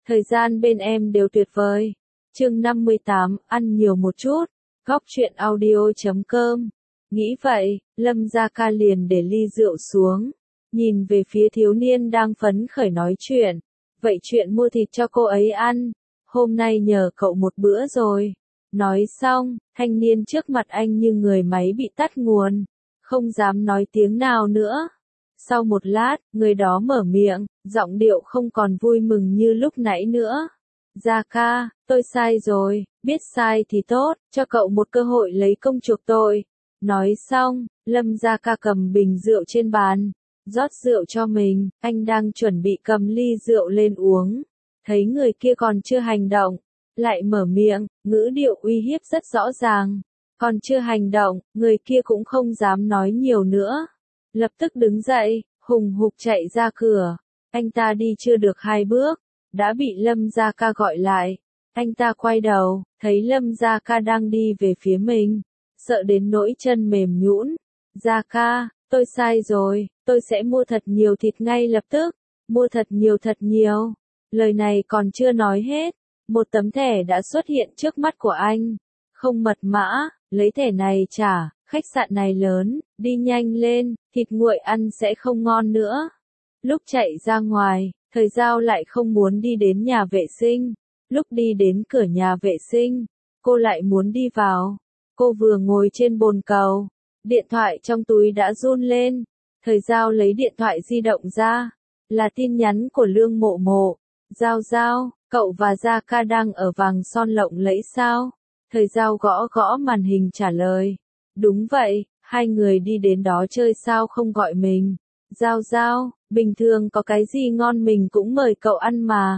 Thời gian bên em đều tuyệt vời. Chương 58, ăn nhiều một chút. Góc truyện audio.com. Nghĩ vậy, Lâm Gia Ca liền để ly rượu xuống, nhìn về phía thiếu niên đang phấn khởi nói chuyện. Vậy chuyện mua thịt cho cô ấy ăn, hôm nay nhờ cậu một bữa rồi. Nói xong, thanh niên trước mặt anh như người máy bị tắt nguồn, không dám nói tiếng nào nữa. Sau một lát, người đó mở miệng, giọng điệu không còn vui mừng như lúc nãy nữa. Gia Ca, tôi sai rồi, biết sai thì tốt, cho cậu một cơ hội lấy công chuộc tội. Nói xong, Lâm Gia Ca cầm bình rượu trên bàn, rót rượu cho mình, anh đang chuẩn bị cầm ly rượu lên uống. Thấy người kia còn chưa hành động, lại mở miệng, ngữ điệu uy hiếp rất rõ ràng. Còn chưa hành động, người kia cũng không dám nói nhiều nữa. Lập tức đứng dậy, hùng hục chạy ra cửa. Anh ta đi chưa được 2 bước, đã bị Lâm Gia Ca gọi lại. Anh ta quay đầu, thấy Lâm Gia Ca đang đi về phía mình, sợ đến nỗi chân mềm nhũn. Gia Ca, tôi sai rồi, tôi sẽ mua thật nhiều thịt ngay lập tức, mua thật nhiều. Lời này còn chưa nói hết, một tấm thẻ đã xuất hiện trước mắt của anh. Không mật mã, lấy thẻ này trả, khách sạn này lớn, đi nhanh lên, thịt nguội ăn sẽ không ngon nữa. Lúc chạy ra ngoài, Thời Giao lại không muốn đi đến nhà vệ sinh. Lúc đi đến cửa nhà vệ sinh, cô lại muốn đi vào. Cô vừa ngồi trên bồn cầu, điện thoại trong túi đã run lên. Thời Giao lấy điện thoại di động ra, là tin nhắn của Lương Mộ Mộ. Giao, cậu và Gia Ca đang ở vàng son lộng lẫy sao? Thời Giao gõ gõ màn hình trả lời. Đúng vậy, hai người đi đến đó chơi sao không gọi mình? Giao, bình thường có cái gì ngon mình cũng mời cậu ăn mà.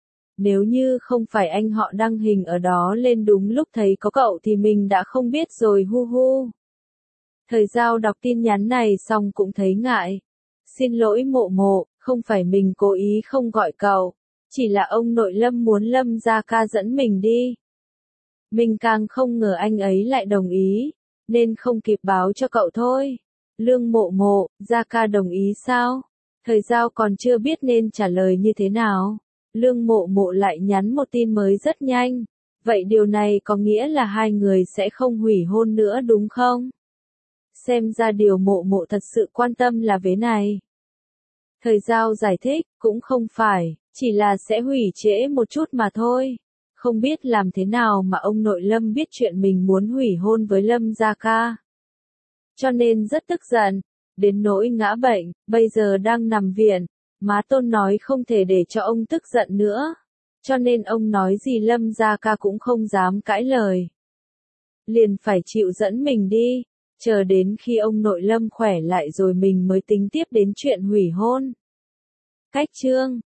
Nếu như không phải anh họ đăng hình ở đó lên đúng lúc thấy có cậu thì mình đã không biết rồi hu. Thời Giao đọc tin nhắn này xong cũng thấy ngại. Xin lỗi Mộ Mộ, không phải mình cố ý không gọi cậu. Chỉ là ông nội Lâm muốn Lâm Gia Ca dẫn mình đi. Mình càng không ngờ anh ấy lại đồng ý, nên không kịp báo cho cậu thôi. Lương Mộ Mộ, Gia Ca đồng ý sao? Thời Giao còn chưa biết nên trả lời như thế nào. Lương Mộ Mộ lại nhắn một tin mới rất nhanh. Vậy điều này có nghĩa là hai người sẽ không hủy hôn nữa đúng không? Xem ra điều Mộ Mộ thật sự quan tâm là vế này. Thời Giao giải thích, cũng không phải, chỉ là sẽ hủy trễ một chút mà thôi. Không biết làm thế nào mà ông nội Lâm biết chuyện mình muốn hủy hôn với Lâm Gia Ca. Cho nên rất tức giận, đến nỗi ngã bệnh, bây giờ đang nằm viện. Má Tôn nói không thể để cho ông tức giận nữa. Cho nên ông nói gì Lâm Gia Ca cũng không dám cãi lời. Liền phải chịu dẫn mình đi, chờ đến khi ông nội Lâm khỏe lại rồi mình mới tính tiếp đến chuyện hủy hôn. Cách chương